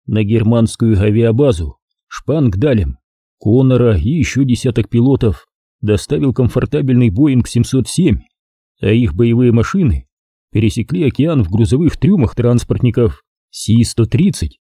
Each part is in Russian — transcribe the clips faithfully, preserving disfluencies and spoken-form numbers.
на германскую авиабазу Шпангдалем Коннора и еще десяток пилотов доставил комфортабельный Боинг семьсот семь, а их боевые машины пересекли океан в грузовых трюмах транспортников Си сто тридцать.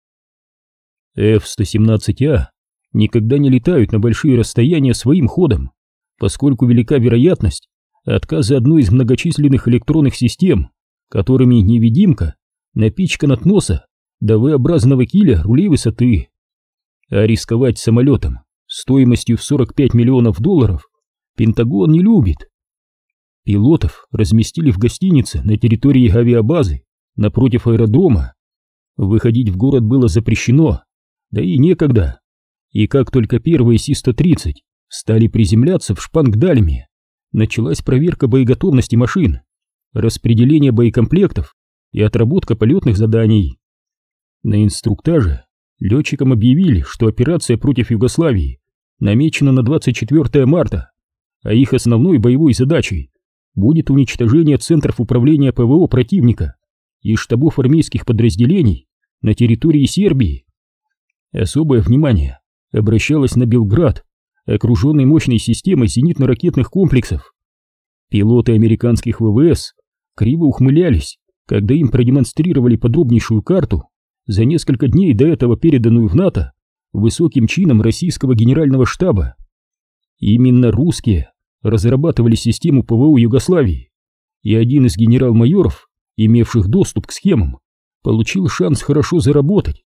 эф сто семнадцать А никогда не летают на большие расстояния своим ходом, поскольку велика вероятность отказа одной из многочисленных электронных систем, которыми невидимка напичкан от носа до V-образного киля рулей высоты. А рисковать самолетом стоимостью в сорок пять миллионов долларов Пентагон не любит. Пилотов разместили в гостинице на территории авиабазы напротив аэродрома. Выходить в город было запрещено, да и некогда. И как только первые Си сто тридцать стали приземляться в Шпангдальме, началась проверка боеготовности машин, распределение боекомплектов и отработка полетных заданий. На инструктаже летчикам объявили, что операция против Югославии намечена на двадцать четвёртое марта, а их основной боевой задачей будет уничтожение центров управления ПВО противника и штабов армейских подразделений на территории Сербии. Особое внимание обращалось на Белград, окруженный мощной системой зенитно-ракетных комплексов. Пилоты американских ВВС криво ухмылялись, когда им продемонстрировали подробнейшую карту, за несколько дней до этого переданную в НАТО высоким чином российского генерального штаба. Именно русские разрабатывали систему ПВО Югославии, и один из генерал-майоров, имевших доступ к схемам, получил шанс хорошо заработать.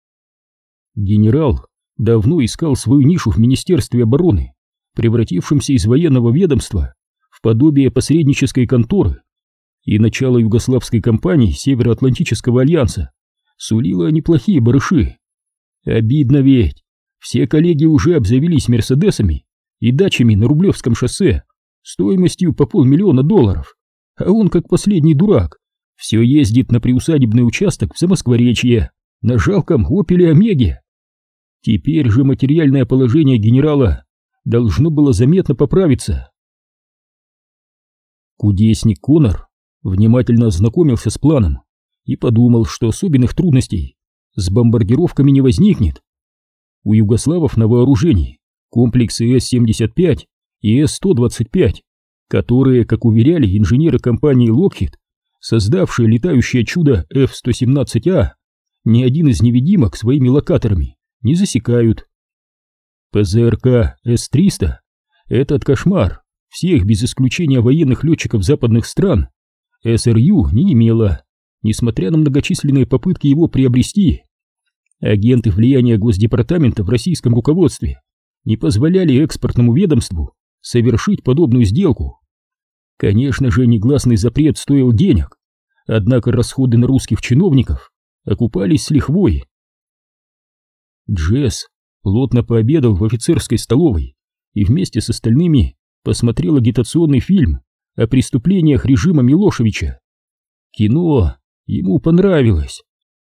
Генерал давно искал свою нишу в Министерстве обороны, превратившемся из военного ведомства в подобие посреднической конторы, и начало югославской кампании Североатлантического альянса сулило неплохие барыши. Обидно ведь, все коллеги уже обзавелись мерседесами и дачами на Рублевском шоссе стоимостью по полмиллиона долларов, а он, как последний дурак, все ездит на приусадебный участок в Замоскворечье на жалком Опеле Омеге. Теперь же материальное положение генерала должно было заметно поправиться. Кудесник Коннор внимательно ознакомился с планом и подумал, что особенных трудностей с бомбардировками не возникнет. У югославов на вооружении комплексы Эс семьдесят пять и Эс сто двадцать пять, которые, как уверяли инженеры компании Lockheed, создавшие летающее чудо Эф сто семнадцать А, ни один из невидимок своими локаторами не засекают. ПЗРК Эс триста, этот кошмар всех без исключения военных летчиков западных стран, Эс Эр Ю не имела, несмотря на многочисленные попытки его приобрести. Агенты влияния Госдепартамента в российском руководстве не позволяли экспортному ведомству совершить подобную сделку. Конечно же, негласный запрет стоил денег, однако расходы на русских чиновников окупались с лихвой. Джесс плотно пообедал в офицерской столовой и вместе с остальными посмотрел агитационный фильм о преступлениях режима Милошевича. Кино ему понравилось.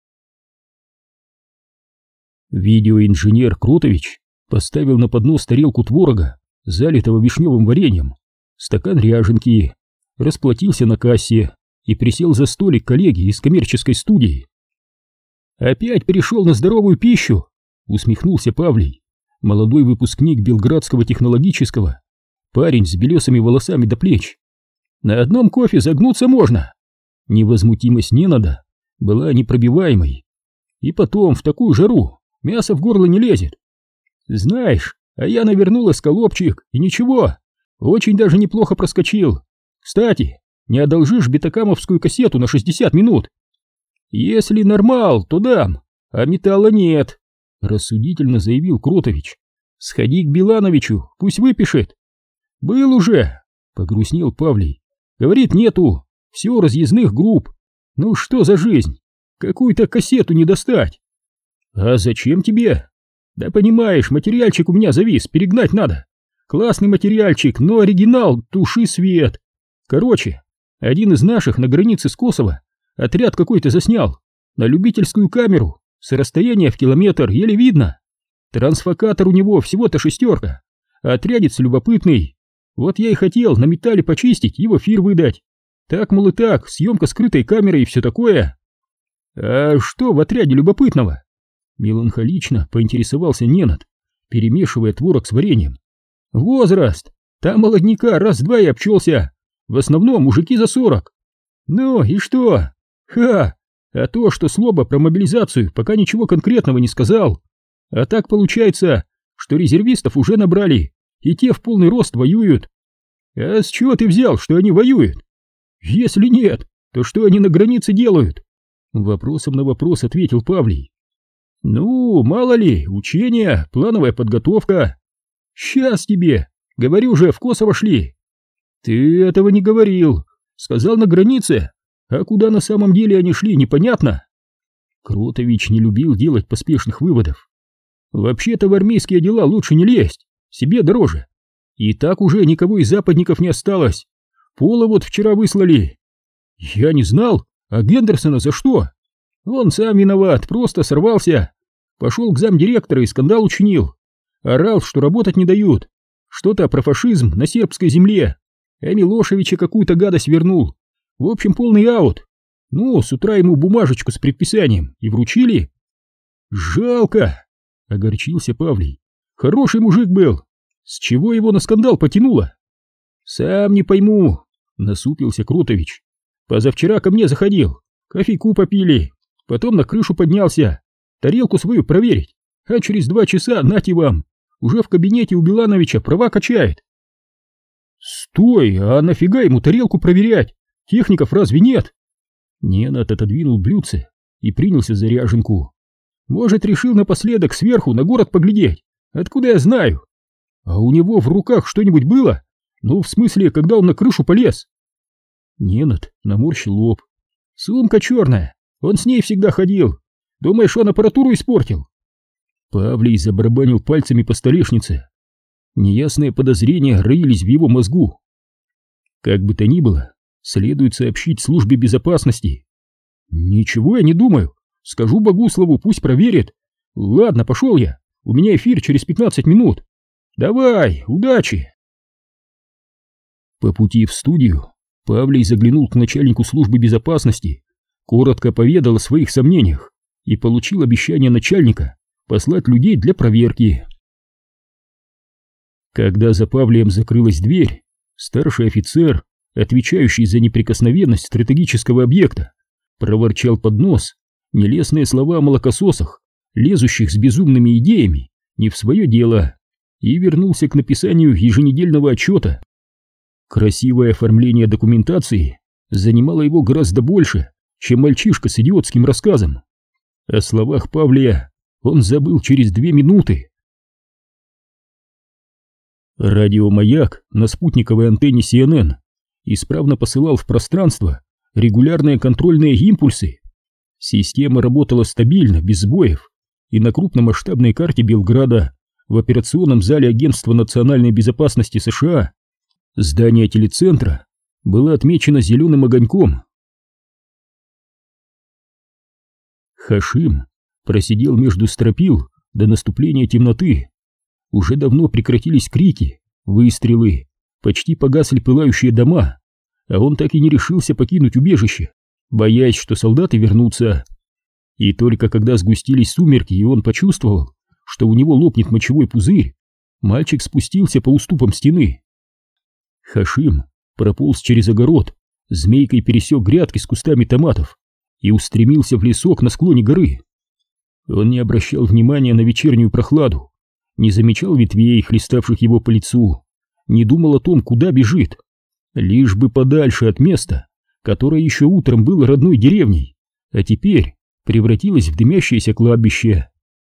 Видеоинженер Кротович поставил на поднос тарелку творога, залитого вишневым вареньем, стакан ряженки, расплатился на кассе и присел за столик коллеги из коммерческой студии. «Опять перешел на здоровую пищу?» — усмехнулся Павлий, молодой выпускник Белградского технологического, парень с белесыми волосами до плеч. «На одном кофе загнуться можно!» Невозмутимость Ненада была непробиваемой. И потом, в такую жару, мясо в горло не лезет. «Знаешь, а я навернул эскалопчик, и ничего, очень даже неплохо проскочил. Кстати, не одолжишь бетакамовскую кассету на шестьдесят минут? Если нормал, то дам, а металла нет», — рассудительно заявил Кротович. «Сходи к Билановичу, пусть выпишет». «Был уже», — погрустнел Павлий. «Говорит, нету, все разъездных групп. Ну что за жизнь? Какую-то кассету не достать». «А зачем тебе?» «Да понимаешь, материальчик у меня завис, перегнать надо. Классный материальчик, но оригинал, туши свет. Короче, один из наших на границе с Косово отряд какой-то заснял, на любительскую камеру, с расстояния в километр, еле видно. Трансфокатор у него всего-то шестерка, а отрядец любопытный. Вот я и хотел на металле почистить и в эфир выдать. Так, мол, и так, съемка скрытой камерой и все такое». «А что в отряде любопытного?» Меланхолично поинтересовался Ненад, перемешивая творог с вареньем. Возраст! Там молодняка раз-два и обчелся. В основном мужики за сорок. Ну и что? Ха! А то, что Слоба про мобилизацию пока ничего конкретного не сказал. А так получается, что резервистов уже набрали, и те в полный рост воюют. А с чего ты взял, что они воюют? Если нет, то что они на границе делают? Вопросом на вопрос ответил Павлий. Ну, мало ли, учения, плановая подготовка. Сейчас тебе, говорю же, в Косово шли. Ты этого не говорил, сказал на границе, а куда на самом деле они шли, непонятно. Кротович не любил делать поспешных выводов. Вообще-то в армейские дела лучше не лезть, себе дороже. И так уже никого из западников не осталось. Пола вот вчера выслали. Я не знал, а Гендерсона за что? Он сам виноват, просто сорвался. Пошел к замдиректора и скандал учинил. Орал, что работать не дают. Что-то про фашизм на сербской земле. А Милошевича какую-то гадость вернул. В общем, полный аут. Ну, с утра ему бумажечку с предписанием и вручили. Жалко, огорчился Павлий. Хороший мужик был. С чего его на скандал потянуло? Сам не пойму, насупился Кротович. Позавчера ко мне заходил. Кофейку попили. Потом на крышу поднялся. Тарелку свою проверить. А через два часа, нате вам, уже в кабинете у Билановича права качает. Стой, а нафига ему тарелку проверять? Техников разве нет? Ненад отодвинул блюдце и принялся за ряженку. Может, решил напоследок сверху на город поглядеть? Откуда я знаю? А у него в руках что-нибудь было? Ну, в смысле, когда он на крышу полез? Ненад наморщил лоб. Сумка черная, он с ней всегда ходил. Думаешь, он аппаратуру испортил? Павлий забарабанил пальцами по столешнице. Неясные подозрения роились в его мозгу. Как бы то ни было, следует сообщить службе безопасности. Ничего я не думаю. Скажу Богуслову, пусть проверит. Ладно, пошел я. У меня эфир через пятнадцать минут. Давай, удачи. По пути в студию Павлий заглянул к начальнику службы безопасности, коротко поведал о своих сомнениях и получил обещание начальника послать людей для проверки. Когда за Павлием закрылась дверь, старший офицер, отвечающий за неприкосновенность стратегического объекта, проворчал под нос нелестные слова о молокососах, лезущих с безумными идеями не в свое дело, и вернулся к написанию еженедельного отчета. Красивое оформление документации занимало его гораздо больше, чем мальчишка с идиотским рассказом. О словах Павлия он забыл через две минуты. Радиомаяк на спутниковой антенне Си Эн Эн исправно посылал в пространство регулярные контрольные импульсы. Система работала стабильно, без сбоев, и на крупномасштабной карте Белграда в операционном зале Агентства национальной безопасности США здание телецентра было отмечено зеленым огоньком. Хашим просидел между стропил до наступления темноты. Уже давно прекратились крики, выстрелы, почти погасли пылающие дома, а он так и не решился покинуть убежище, боясь, что солдаты вернутся. И только когда сгустились сумерки, и он почувствовал, что у него лопнет мочевой пузырь, мальчик спустился по уступам стены. Хашим прополз через огород, змейкой пересек грядки с кустами томатов и устремился в лесок на склоне горы. Он не обращал внимания на вечернюю прохладу, не замечал ветвей, хлеставших его по лицу, не думал о том, куда бежит, лишь бы подальше от места, которое еще утром было родной деревней, а теперь превратилось в дымящееся кладбище.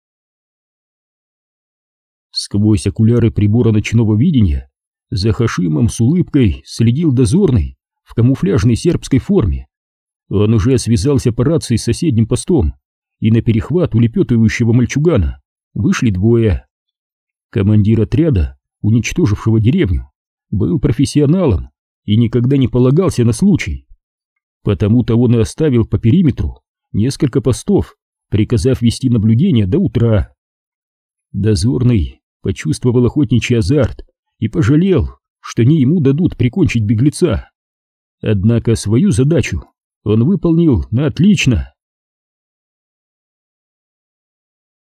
Сквозь окуляры прибора ночного видения за Хашимом с улыбкой следил дозорный в камуфляжной сербской форме. Он уже связался по рации с соседним постом, и на перехват улепетывающего мальчугана вышли двое. Командир отряда, уничтожившего деревню, был профессионалом и никогда не полагался на случай. Потому-то он и оставил по периметру несколько постов, приказав вести наблюдение до утра. Дозорный почувствовал охотничий азарт и пожалел, что не ему дадут прикончить беглеца. Однако свою задачу он выполнил на отлично.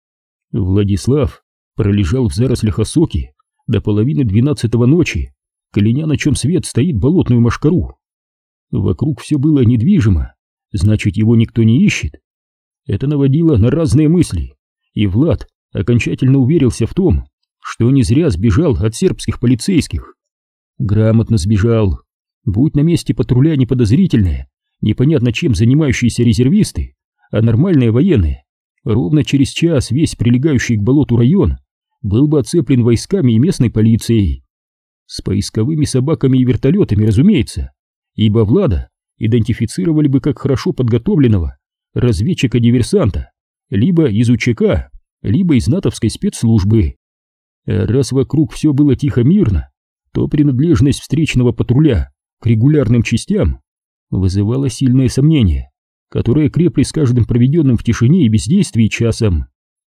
Владислав пролежал в зарослях осоки до половины двенадцатого ночи, кляня, на чем свет стоит болотную мошкару. Вокруг все было недвижимо, значит, его никто не ищет. Это наводило на разные мысли, и Влад окончательно уверился в том, что не зря сбежал от сербских полицейских. Грамотно сбежал. Будь на месте патруля не подозрительные, непонятно чем занимающиеся резервисты, а нормальные военные, ровно через час весь прилегающий к болоту район был бы оцеплен войсками и местной полицией. С поисковыми собаками и вертолетами, разумеется, ибо Влада идентифицировали бы как хорошо подготовленного разведчика-диверсанта, либо из УЧК, либо из натовской спецслужбы. А раз вокруг все было тихо-мирно, то принадлежность встречного патруля к регулярным частям вызывала сильные сомнения, которые крепли с каждым проведенным в тишине и бездействии часом.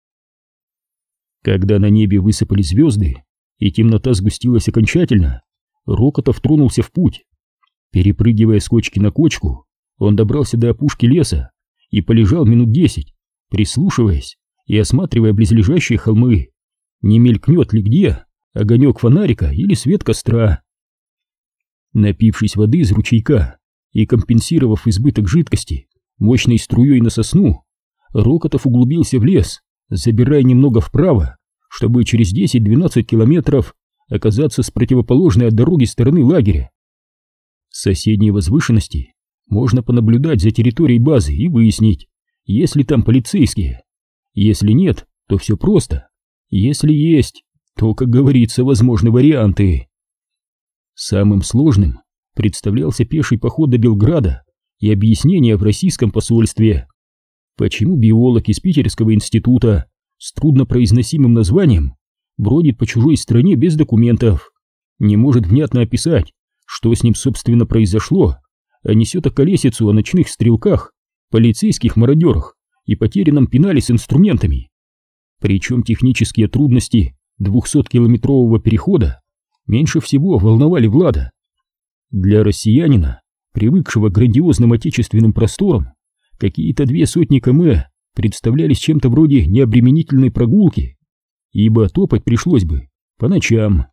Когда на небе высыпали звезды и темнота сгустилась окончательно, Рокотов тронулся в путь. Перепрыгивая с кочки на кочку, он добрался до опушки леса и полежал минут десять, прислушиваясь и осматривая близлежащие холмы, не мелькнет ли где огонек фонарика или свет костра. Напившись воды из ручейка и компенсировав избыток жидкости мощной струей на сосну, Рокотов углубился в лес, забирая немного вправо, чтобы через десять-двенадцать километров оказаться с противоположной от дороги стороны лагеря. С соседней возвышенности можно понаблюдать за территорией базы и выяснить, есть ли там полицейские. Если нет, то все просто. Если есть, то, как говорится, возможны варианты. Самым сложным представлялся пеший поход до Белграда и объяснение в российском посольстве. Почему биолог из Питерского института с труднопроизносимым названием бродит по чужой стране без документов, не может внятно описать, что с ним собственно произошло, а несет околесицу о ночных стрелках, полицейских мародерах и потерянном пенале с инструментами. Причем технические трудности двухсоткилометрового перехода меньше всего волновали Влада. Для россиянина, привыкшего к грандиозным отечественным просторам, какие-то две сотни км представлялись чем-то вроде необременительной прогулки, ибо топать пришлось бы по ночам.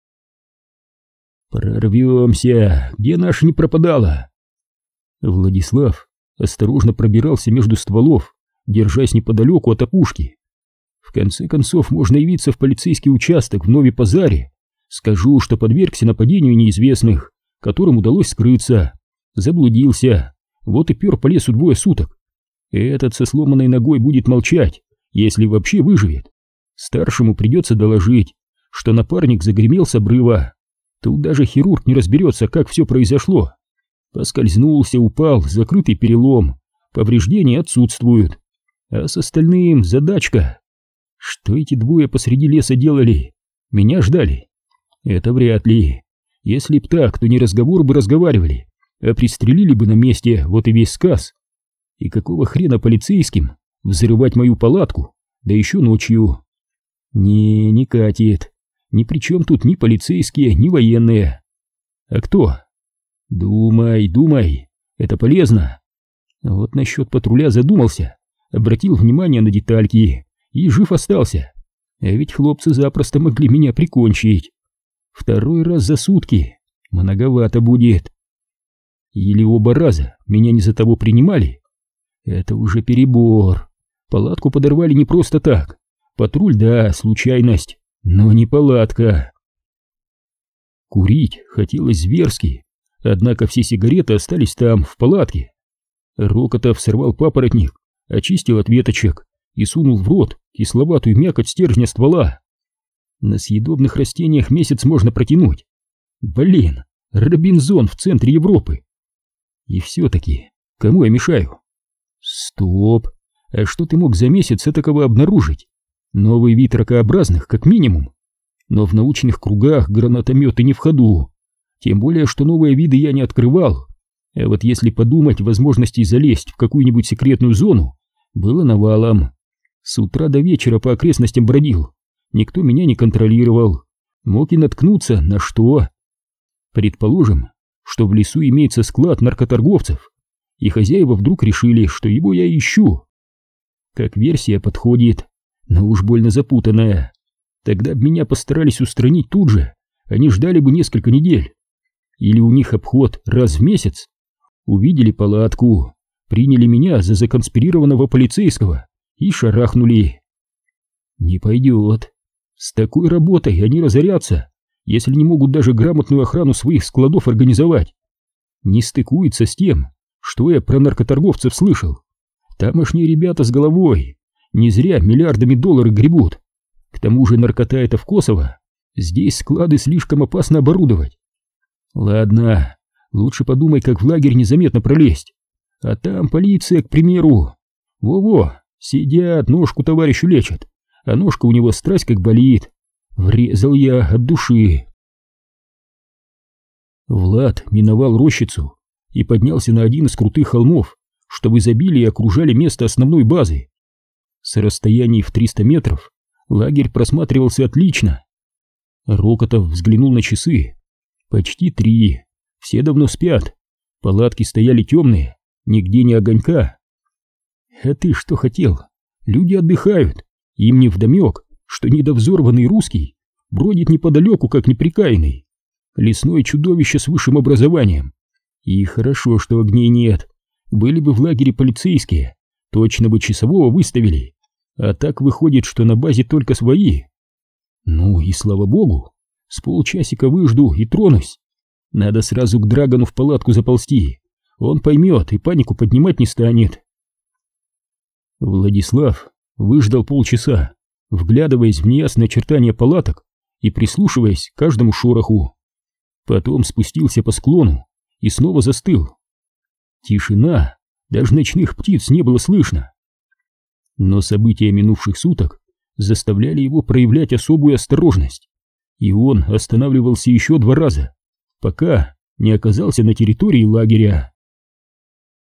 «Прорвемся, где наша не пропадала?» Владислав осторожно пробирался между стволов, держась неподалеку от опушки. В конце концов, можно явиться в полицейский участок в Нове-Пазаре. Скажу, что подвергся нападению неизвестных, которым удалось скрыться. Заблудился, вот и пер по лесу двое суток. Этот со сломанной ногой будет молчать, если вообще выживет. Старшему придется доложить, что напарник загремел с обрыва. Тут даже хирург не разберется, как все произошло. Поскользнулся, упал, закрытый перелом, повреждения отсутствуют. А с остальным задачка. Что эти двое посреди леса делали? Меня ждали? Это вряд ли. Если б так, то не разговор бы разговаривали, а пристрелили бы на месте, вот и весь сказ. И какого хрена полицейским взрывать мою палатку, да еще ночью? Не, не катит. Ни при чем тут ни полицейские, ни военные. А кто? Думай, думай, это полезно. Вот насчет патруля задумался, обратил внимание на детальки и жив остался. А ведь хлопцы запросто могли меня прикончить. Второй раз за сутки многовато будет. Или оба раза меня не за того принимали? Это уже перебор. Палатку подорвали не просто так. Патруль, да, случайность, но не палатка. Курить хотелось зверски, однако все сигареты остались там, в палатке. Рокотов сорвал папоротник, очистил от веточек и сунул в рот кисловатую мякоть стержня ствола. На съедобных растениях месяц можно протянуть. Блин, Робинзон в центре Европы. И все-таки, кому я мешаю? Стоп, а что ты мог за месяц этакого обнаружить? Новый вид ракообразных, как минимум. Но в научных кругах гранатометы не в ходу. Тем более, что новые виды я не открывал. А вот если подумать, возможностей залезть в какую-нибудь секретную зону было навалом. С утра до вечера по окрестностям бродил. Никто меня не контролировал. Мог и наткнуться на что? Предположим, что в лесу имеется склад наркоторговцев, и хозяева вдруг решили, что его я ищу. Как версия подходит. но уж больно запутанная. Тогда б меня постарались устранить тут же, они ждали бы несколько недель. Или у них обход раз в месяц. Увидели палатку, приняли меня за законспирированного полицейского и шарахнули. Не пойдет. С такой работой они разорятся, если не могут даже грамотную охрану своих складов организовать. Не стыкуется с тем, что я про наркоторговцев слышал. Тамошние ребята с головой не зря миллиардами долларов гребут. К тому же наркота это в Косово. Здесь склады слишком опасно оборудовать. Ладно, лучше подумай, как в лагерь незаметно пролезть. А там полиция, к примеру. Во-во, сидят, ножку товарищу лечат, а ножка у него страсть как болит. Врезал я от души. Влад миновал рощицу и поднялся на один из крутых холмов, что в изобилии окружали место основной базы. С расстояния в триста метров лагерь просматривался отлично. Рокотов взглянул на часы. Почти три. Все давно спят. Палатки стояли темные, нигде ни огонька. А ты что хотел? Люди отдыхают. Им невдомек, что недовзорванный русский бродит неподалеку, как неприкаянный. Лесное чудовище с высшим образованием. И хорошо, что огней нет. Были бы в лагере полицейские, точно бы часового выставили. А так выходит, что на базе только свои. Ну и слава богу, с полчасика выжду и тронусь. Надо сразу к Драгону в палатку заползти. Он поймет и панику поднимать не станет. Владислав выждал полчаса, вглядываясь в неясные очертания палаток и прислушиваясь к каждому шороху. Потом спустился по склону и снова застыл. Тишина, даже ночных птиц не было слышно. Но события минувших суток заставляли его проявлять особую осторожность, и он останавливался еще два раза, пока не оказался на территории лагеря.